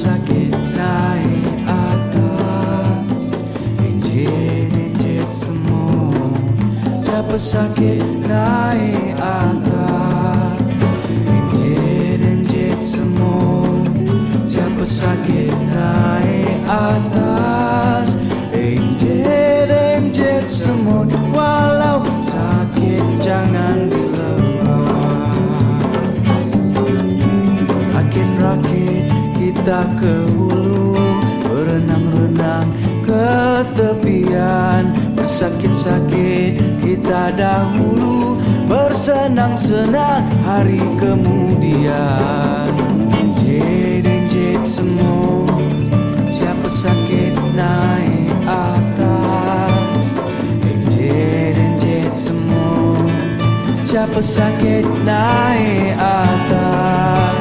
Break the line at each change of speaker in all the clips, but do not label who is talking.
sakit naik atas, injet semua. Siapa sakit naik atas, injet semua. Siapa sakit naik atas, injet semua. Walau sakit jangan dilepas. Rakit kita ke hulu, berenang-renang ke tepian. Bersakit-sakit kita dahulu, bersenang-senang hari kemudian. Injet semua. Siapa sakit naik atas, injet semua. Siapa sakit naik atas,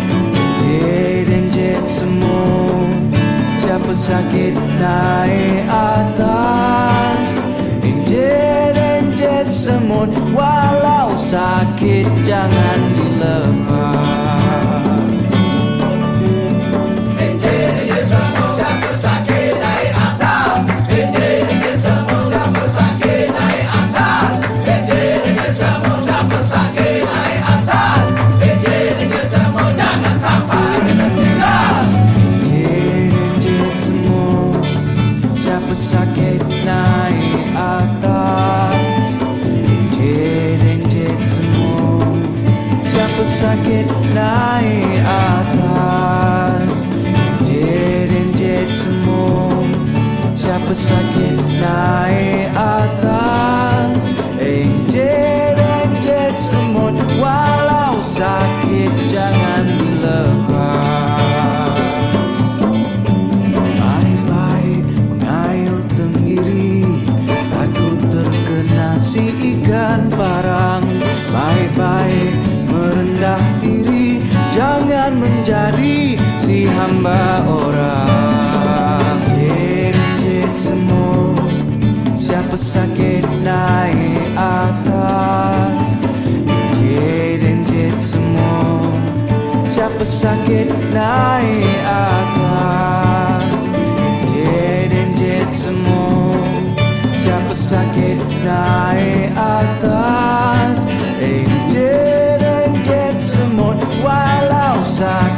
injet semua. Siapa sakit naik atas, injet semua. Walau sakit jangan dilepas. Sakit naik atas, injet semua. Siapa sakit naik atas, injet semua. Siapa sakit naik atas, injet semua. Walau sakit jangan dilepas. Si ikan parang, baik-baik merendah diri, jangan menjadi si hamba orang. Injet semua. Siapa sakit naik atas, injet semua. Siapa sakit naik atas, injet semua. Siapa sakit naik atas, injet semua. Walau sakit